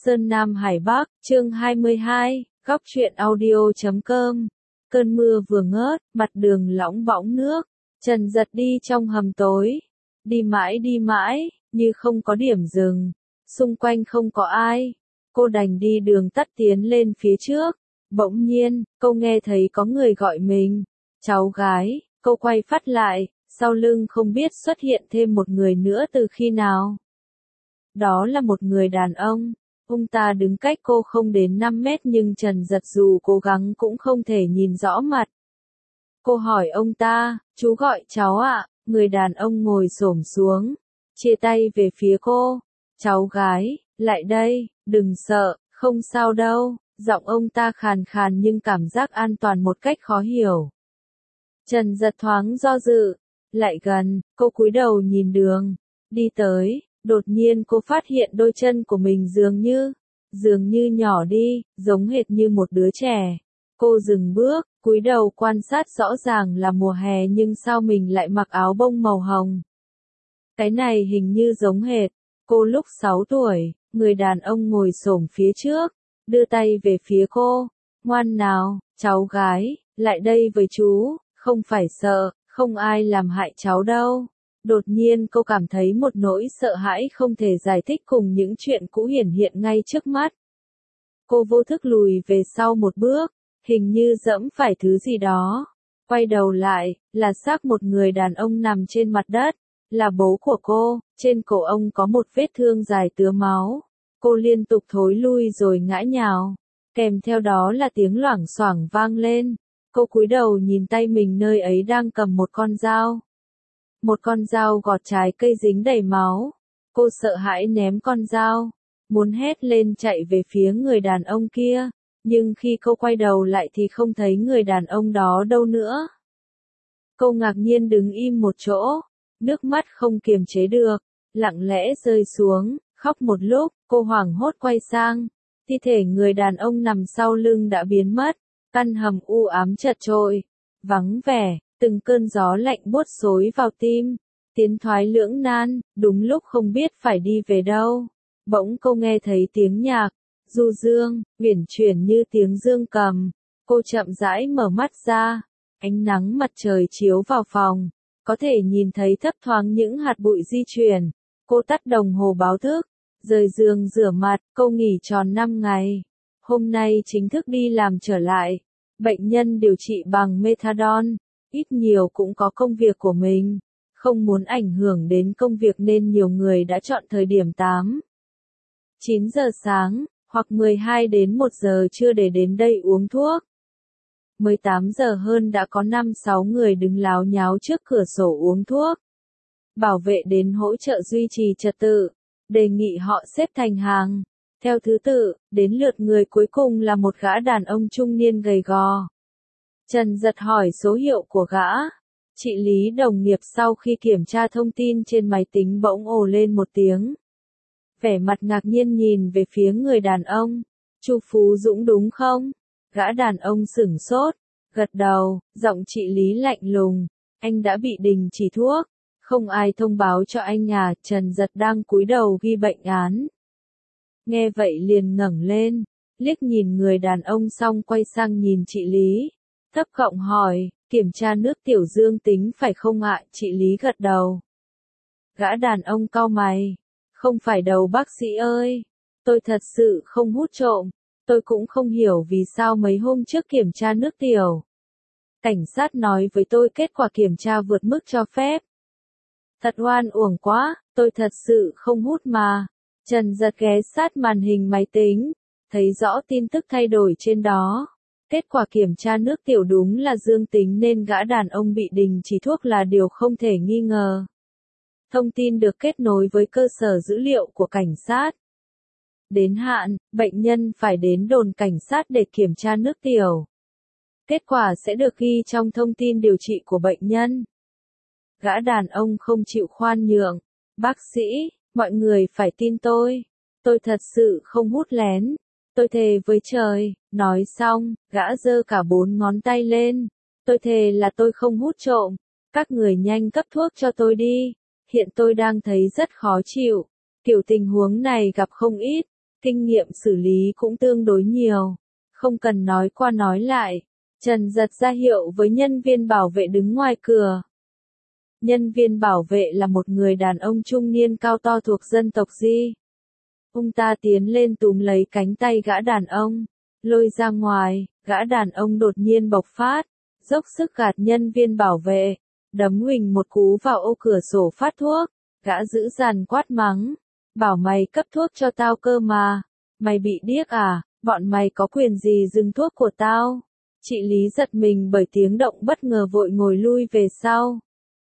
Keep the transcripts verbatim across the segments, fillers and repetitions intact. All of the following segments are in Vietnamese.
Sơn Nam Hải Bắc, chương hai mươi hai, góc truyện audio chấm com. Cơn mưa vừa ngớt, mặt đường lỏng bõng nước, Trần Dật đi trong hầm tối. Đi mãi đi mãi, như không có điểm dừng. Xung quanh không có ai. Cô đành đi đường tắt tiến lên phía trước. Bỗng nhiên, cô nghe thấy có người gọi mình. Cháu gái, cô quay phát lại, sau lưng không biết xuất hiện thêm một người nữa từ khi nào. Đó là một người đàn ông. Ông ta đứng cách cô không đến năm mét nhưng Trần Dật dù cố gắng cũng không thể nhìn rõ mặt. Cô hỏi ông ta, chú gọi cháu ạ, người đàn ông ngồi xổm xuống, chia tay về phía cô. Cháu gái, lại đây, đừng sợ, không sao đâu, giọng ông ta khàn khàn nhưng cảm giác an toàn một cách khó hiểu. Trần Dật thoáng do dự, lại gần, cô cúi đầu nhìn đường, đi tới. Đột nhiên cô phát hiện đôi chân của mình dường như, dường như nhỏ đi, giống hệt như một đứa trẻ. Cô dừng bước, cúi đầu quan sát rõ ràng là mùa hè nhưng sao mình lại mặc áo bông màu hồng. Cái này hình như giống hệt, cô lúc sáu tuổi, người đàn ông ngồi xổm phía trước, đưa tay về phía cô, ngoan nào, cháu gái, lại đây với chú, không phải sợ, không ai làm hại cháu đâu. Đột nhiên cô cảm thấy một nỗi sợ hãi không thể giải thích cùng những chuyện cũ hiển hiện ngay trước mắt. Cô vô thức lùi về sau một bước, hình như dẫm phải thứ gì đó. Quay đầu lại, là xác một người đàn ông nằm trên mặt đất, là bố của cô, trên cổ ông có một vết thương dài tứa máu. Cô liên tục thối lui rồi ngã nhào, kèm theo đó là tiếng loảng xoảng vang lên. Cô cúi đầu nhìn tay mình nơi ấy đang cầm một con dao. Một con dao gọt trái cây dính đầy máu. Cô sợ hãi ném con dao, muốn hét lên chạy về phía người đàn ông kia, nhưng khi cô quay đầu lại thì không thấy người đàn ông đó đâu nữa. Cô ngạc nhiên đứng im một chỗ, nước mắt không kiềm chế được, lặng lẽ rơi xuống, khóc một lúc, cô hoảng hốt quay sang, thi thể người đàn ông nằm sau lưng đã biến mất, căn hầm u ám chật chội, vắng vẻ. Từng cơn gió lạnh buốt xối vào tim, tiến thoái lưỡng nan, đúng lúc không biết phải đi về đâu. Bỗng cô nghe thấy tiếng nhạc, du dương, uyển chuyển như tiếng dương cầm. Cô chậm rãi mở mắt ra, ánh nắng mặt trời chiếu vào phòng, có thể nhìn thấy thấp thoáng những hạt bụi di chuyển. Cô tắt đồng hồ báo thức, rời giường rửa mặt, cô nghỉ tròn năm ngày. Hôm nay chính thức đi làm trở lại, bệnh nhân điều trị bằng methadone. Ít nhiều cũng có công việc của mình, không muốn ảnh hưởng đến công việc nên nhiều người đã chọn thời điểm tám, chín giờ sáng, hoặc mười hai đến một giờ trưa để đến đây uống thuốc. mười tám giờ hơn đã có năm sáu người đứng láo nháo trước cửa sổ uống thuốc. Bảo vệ đến hỗ trợ duy trì trật tự, đề nghị họ xếp thành hàng, theo thứ tự, đến lượt người cuối cùng là một gã đàn ông trung niên gầy gò. Trần Dật hỏi số hiệu của gã. Chị Lý đồng nghiệp sau khi kiểm tra thông tin trên máy tính bỗng ồ lên một tiếng. Vẻ mặt ngạc nhiên nhìn về phía người đàn ông. Chu Phú Dũng đúng không? Gã đàn ông sửng sốt, gật đầu, giọng chị Lý lạnh lùng. Anh đã bị đình chỉ thuốc. Không ai thông báo cho anh à? Trần Dật đang cúi đầu ghi bệnh án. Nghe vậy liền ngẩng lên, liếc nhìn người đàn ông xong quay sang nhìn chị Lý. Thấp giọng hỏi, kiểm tra nước tiểu dương tính phải không ạ? Chị Lý gật đầu. Gã đàn ông cau mày, không phải đâu bác sĩ ơi, tôi thật sự không hút trộm, tôi cũng không hiểu vì sao mấy hôm trước kiểm tra nước tiểu. Cảnh sát nói với tôi kết quả kiểm tra vượt mức cho phép. Thật oan uổng quá, tôi thật sự không hút mà. Trần Dật ghé sát màn hình máy tính, thấy rõ tin tức thay đổi trên đó. Kết quả kiểm tra nước tiểu đúng là dương tính nên gã đàn ông bị đình chỉ thuốc là điều không thể nghi ngờ. Thông tin được kết nối với cơ sở dữ liệu của cảnh sát. Đến hạn, bệnh nhân phải đến đồn cảnh sát để kiểm tra nước tiểu. Kết quả sẽ được ghi trong thông tin điều trị của bệnh nhân. Gã đàn ông không chịu khoan nhượng. Bác sĩ, mọi người phải tin tôi. Tôi thật sự không hút lén. Tôi thề với trời, nói xong, gã giơ cả bốn ngón tay lên. Tôi thề là tôi không hút trộm. Các người nhanh cấp thuốc cho tôi đi. Hiện tôi đang thấy rất khó chịu. Kiểu tình huống này gặp không ít. kinh nghiệm xử lý cũng tương đối nhiều. Không cần nói qua nói lại. Trần giật ra hiệu với nhân viên bảo vệ đứng ngoài cửa. Nhân viên bảo vệ là một người đàn ông trung niên cao to thuộc dân tộc Di. Ông ta tiến lên túm lấy cánh tay gã đàn ông, lôi ra ngoài, gã đàn ông đột nhiên bộc phát, dốc sức gạt nhân viên bảo vệ, đấm huỳnh một cú vào ô cửa sổ phát thuốc, gã dữ dằn quát mắng, bảo mày cấp thuốc cho tao cơ mà, mày bị điếc à, bọn mày có quyền gì dừng thuốc của tao? Chị Lý giật mình bởi tiếng động bất ngờ vội ngồi lui về sau.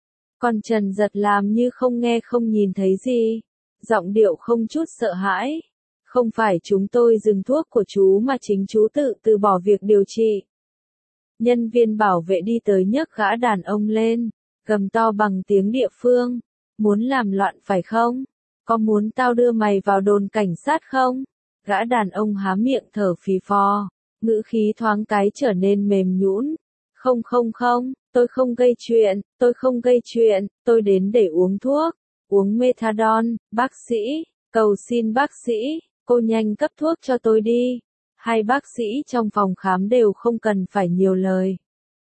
Còn Trần giật làm như không nghe không nhìn thấy gì, giọng điệu không chút sợ hãi. Không phải chúng tôi dừng thuốc của chú mà chính chú tự từ bỏ việc điều trị. Nhân viên bảo vệ đi tới nhấc gã đàn ông lên, gầm to bằng tiếng địa phương. Muốn làm loạn phải không? Có muốn tao đưa mày vào đồn cảnh sát không? Gã đàn ông há miệng thở phì phò, ngữ khí thoáng cái trở nên mềm nhũn. Không không không, tôi không gây chuyện, tôi không gây chuyện, tôi đến để uống thuốc, uống methadone, bác sĩ, cầu xin bác sĩ, cô nhanh cấp thuốc cho tôi đi. Hai bác sĩ trong phòng khám đều không cần phải nhiều lời.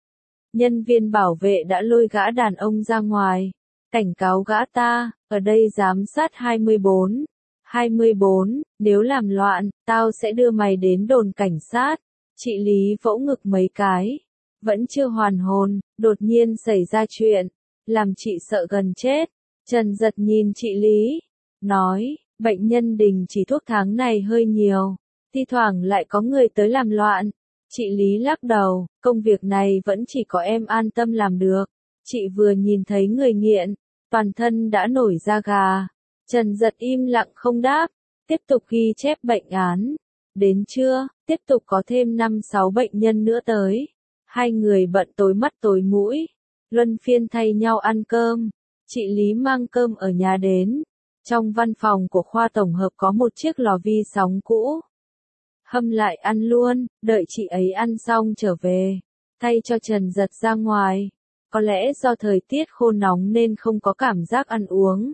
Nhân viên bảo vệ đã lôi gã đàn ông ra ngoài, cảnh cáo gã ta, ở đây giám sát hai mươi bốn. hai mươi bốn, nếu làm loạn, tao sẽ đưa mày đến đồn cảnh sát. Chị Lý vỗ ngực mấy cái, vẫn chưa hoàn hồn, đột nhiên xảy ra chuyện, làm chị sợ gần chết. Trần giật nhìn chị Lý, nói, bệnh nhân đình chỉ thuốc tháng này hơi nhiều, thi thoảng lại có người tới làm loạn. Chị Lý lắc đầu, công việc này vẫn chỉ có em an tâm làm được. Chị vừa nhìn thấy người nghiện, toàn thân đã nổi da gà. Trần giật im lặng không đáp, tiếp tục ghi chép bệnh án. Đến trưa, tiếp tục có thêm năm sáu bệnh nhân nữa tới. Hai người bận tối mắt tối mũi, luân phiên thay nhau ăn cơm. Chị Lý mang cơm ở nhà đến. Trong văn phòng của khoa tổng hợp có một chiếc lò vi sóng cũ. Hâm lại ăn luôn, đợi chị ấy ăn xong trở về, thay cho Trần giật ra ngoài. Có lẽ do thời tiết khô nóng nên không có cảm giác ăn uống.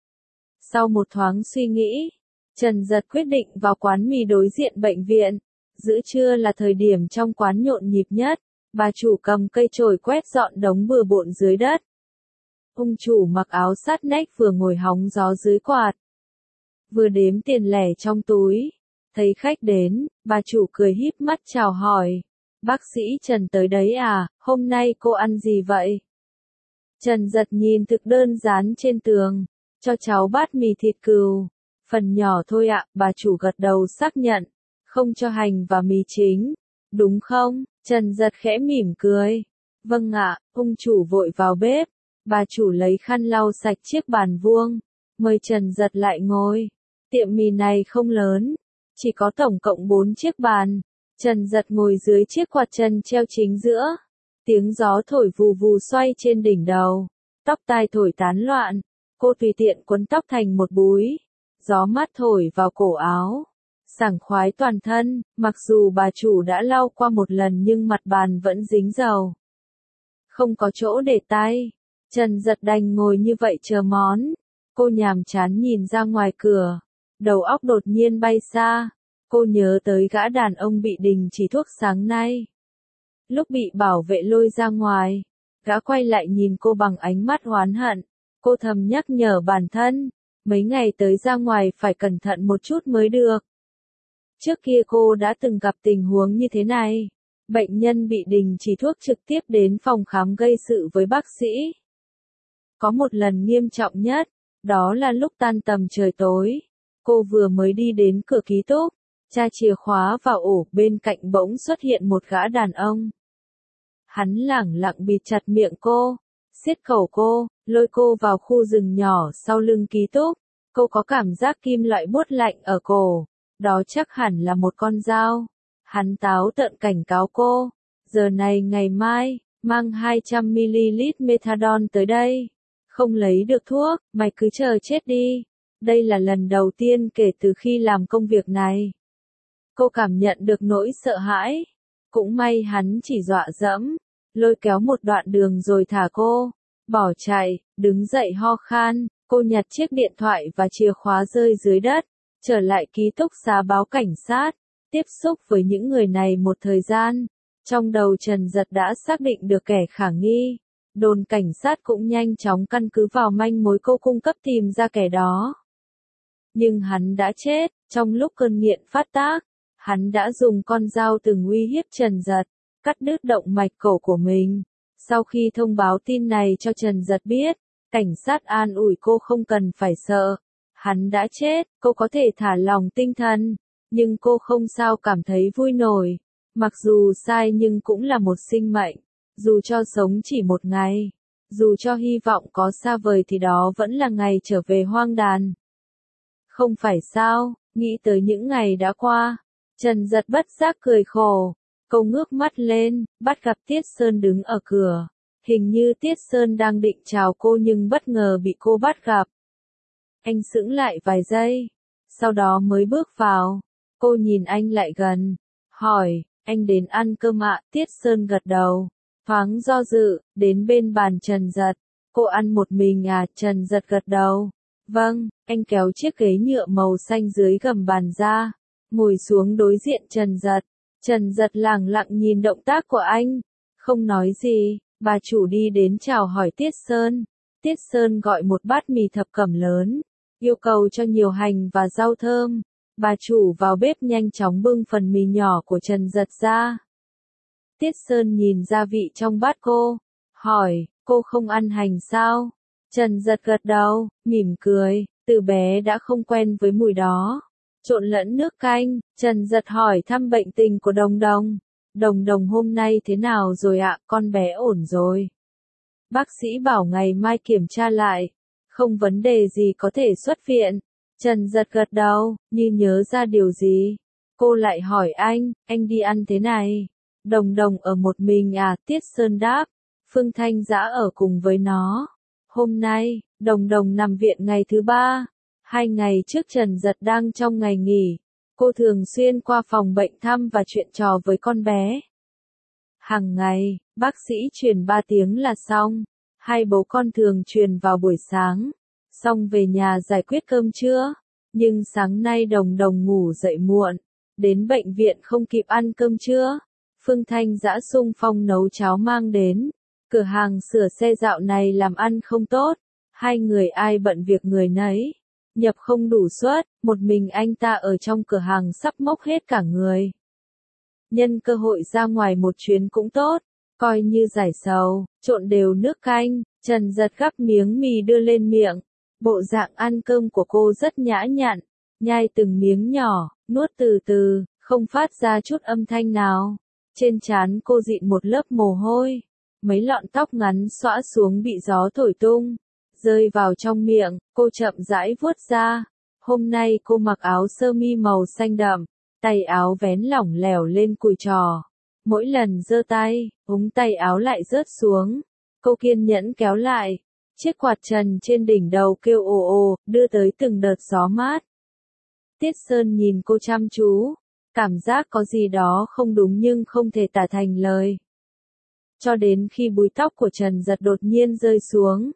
Sau một thoáng suy nghĩ, Trần giật quyết định vào quán mì đối diện bệnh viện. Giữa trưa là thời điểm trong quán nhộn nhịp nhất, bà chủ cầm cây chổi quét dọn đống bừa bộn dưới đất. Ông chủ mặc áo sát nách vừa ngồi hóng gió dưới quạt, vừa đếm tiền lẻ trong túi. Thấy khách đến, bà chủ cười híp mắt chào hỏi. Bác sĩ Trần tới đấy à, hôm nay cô ăn gì vậy? Trần giật nhìn thực đơn dán trên tường, cho cháu bát mì thịt cừu. Phần nhỏ thôi ạ, bà chủ gật đầu xác nhận. Không cho hành và mì chính, đúng không? Trần giật khẽ mỉm cười. Vâng ạ, ông chủ vội vào bếp. Bà chủ lấy khăn lau sạch chiếc bàn vuông, mời Trần giật lại ngồi. Tiệm mì này không lớn, chỉ có tổng cộng bốn chiếc bàn. Trần giật ngồi dưới chiếc quạt chân treo chính giữa. Tiếng gió thổi vù vù xoay trên đỉnh đầu. Tóc tai thổi tán loạn. Cô tùy tiện quấn tóc thành một búi. Gió mát thổi vào cổ áo. Sảng khoái toàn thân, mặc dù bà chủ đã lau qua một lần nhưng mặt bàn vẫn dính dầu. Không có chỗ để tay. Trần giật đành ngồi như vậy chờ món. Cô nhàm chán nhìn ra ngoài cửa. Đầu óc đột nhiên bay xa. Cô nhớ tới gã đàn ông bị đình chỉ thuốc sáng nay. Lúc bị bảo vệ lôi ra ngoài, gã quay lại nhìn cô bằng ánh mắt oán hận. Cô thầm nhắc nhở bản thân, mấy ngày tới ra ngoài phải cẩn thận một chút mới được. Trước kia cô đã từng gặp tình huống như thế này. Bệnh nhân bị đình chỉ thuốc trực tiếp đến phòng khám gây sự với bác sĩ. Có một lần nghiêm trọng nhất, đó là lúc tan tầm trời tối. Cô vừa mới đi đến cửa ký túc, tra chìa khóa vào ổ, bên cạnh bỗng xuất hiện một gã đàn ông. Hắn lẳng lặng bịt chặt miệng cô, siết cổ cô, lôi cô vào khu rừng nhỏ sau lưng ký túc. Cô có cảm giác kim loại buốt lạnh ở cổ, đó chắc hẳn là một con dao. Hắn táo tợn cảnh cáo cô, giờ này ngày mai, mang hai trăm mi-li-lít methadone tới đây. Không lấy được thuốc, mày cứ chờ chết đi. Đây là lần đầu tiên kể từ khi làm công việc này. Cô cảm nhận được nỗi sợ hãi. Cũng may hắn chỉ dọa dẫm, lôi kéo một đoạn đường rồi thả cô. Bỏ chạy, đứng dậy ho khan, cô nhặt chiếc điện thoại và chìa khóa rơi dưới đất. trở lại ký túc xá báo cảnh sát, tiếp xúc với những người này một thời gian. Trong đầu Trần Giật đã xác định được kẻ khả nghi. Đồn cảnh sát cũng nhanh chóng căn cứ vào manh mối cô cung cấp tìm ra kẻ đó. Nhưng hắn đã chết, trong lúc cơn nghiện phát tác. Hắn đã dùng con dao từng uy hiếp Trần Giật, cắt đứt động mạch cổ của mình. Sau khi thông báo tin này cho Trần Giật biết, cảnh sát an ủi cô không cần phải sợ. Hắn đã chết, cô có thể thả lòng tinh thần, nhưng cô không sao cảm thấy vui nổi. Mặc dù sai nhưng cũng là một sinh mệnh, dù cho sống chỉ một ngày, dù cho hy vọng có xa vời thì đó vẫn là ngày trở về hoang đàn. Không phải sao, nghĩ tới những ngày đã qua, Trần Giật bất giác cười khổ. Cô ngước mắt lên, bắt gặp Tiết Sơn đứng ở cửa. Hình như Tiết Sơn đang định chào cô nhưng bất ngờ bị cô bắt gặp. Anh sững lại vài giây, sau đó mới bước vào. Cô nhìn anh lại gần, hỏi, anh đến ăn cơm ạ? Tiết Sơn gật đầu, thoáng do dự, đến bên bàn Trần Giật. Cô ăn một mình à? Trần Giật gật đầu. Vâng, anh kéo chiếc ghế nhựa màu xanh dưới gầm bàn ra, ngồi xuống đối diện Trần Giật. Trần Giật lẳng lặng nhìn động tác của anh, không nói gì. Bà chủ đi đến chào hỏi Tiết Sơn. Tiết Sơn gọi một bát mì thập cẩm lớn, yêu cầu cho nhiều hành và rau thơm. Bà chủ vào bếp nhanh chóng bưng phần mì nhỏ của Trần Giật ra. Tiết Sơn nhìn gia vị trong bát cô, hỏi, cô không ăn hành sao? Trần Giật gật đầu, mỉm cười, từ bé đã không quen với mùi đó. Trộn lẫn nước canh, Trần Giật hỏi thăm bệnh tình của Đồng Đồng. Đồng Đồng hôm nay thế nào rồi ạ? Con bé ổn rồi. Bác sĩ bảo ngày mai kiểm tra lại. Không vấn đề gì có thể xuất viện. Trần Giật gật đầu, như nhớ ra điều gì. Cô lại hỏi anh, anh đi ăn thế này. Đồng Đồng ở một mình à? Tiết Sơn đáp. Phương Thanh Dã ở cùng với nó. Hôm nay, Đồng Đồng nằm viện ngày thứ ba. Hai ngày trước Trần Giật đang trong ngày nghỉ. Cô thường xuyên qua phòng bệnh thăm và chuyện trò với con bé. Hàng ngày, bác sĩ truyền ba tiếng là xong. Hai bố con thường truyền vào buổi sáng. Xong về nhà giải quyết cơm trưa. Nhưng sáng nay Đồng Đồng ngủ dậy muộn. Đến bệnh viện không kịp ăn cơm trưa. Phương Thanh Dã xung phong nấu cháo mang đến. Cửa hàng sửa xe dạo này làm ăn không tốt. Hai người ai bận việc người nấy. Nhập không đủ suất, một mình anh ta ở trong cửa hàng sắp mốc hết cả người. Nhân cơ hội ra ngoài một chuyến cũng tốt, coi như giải sầu, trộn đều nước canh, Trần Giật gắp miếng mì đưa lên miệng. Bộ dạng ăn cơm của cô rất nhã nhặn, nhai từng miếng nhỏ, nuốt từ từ, không phát ra chút âm thanh nào. Trên trán cô dịn một lớp mồ hôi, mấy lọn tóc ngắn xõa xuống bị gió thổi tung. Rơi vào trong miệng, cô chậm rãi vuốt ra. Hôm nay cô mặc áo sơ mi màu xanh đậm, tay áo vén lỏng lẻo lên cùi trò. Mỗi lần giơ tay, ống tay áo lại rớt xuống. Cô kiên nhẫn kéo lại. Chiếc quạt trần trên đỉnh đầu kêu ồ ồ, đưa tới từng đợt gió mát. Tiết Sơn nhìn cô chăm chú, cảm giác có gì đó không đúng nhưng không thể tả thành lời. Cho đến khi búi tóc của Trần Giật đột nhiên rơi xuống.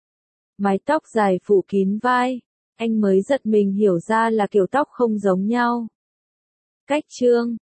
Mái tóc dài phủ kín vai, anh mới giật mình hiểu ra là kiểu tóc không giống nhau. Cách chương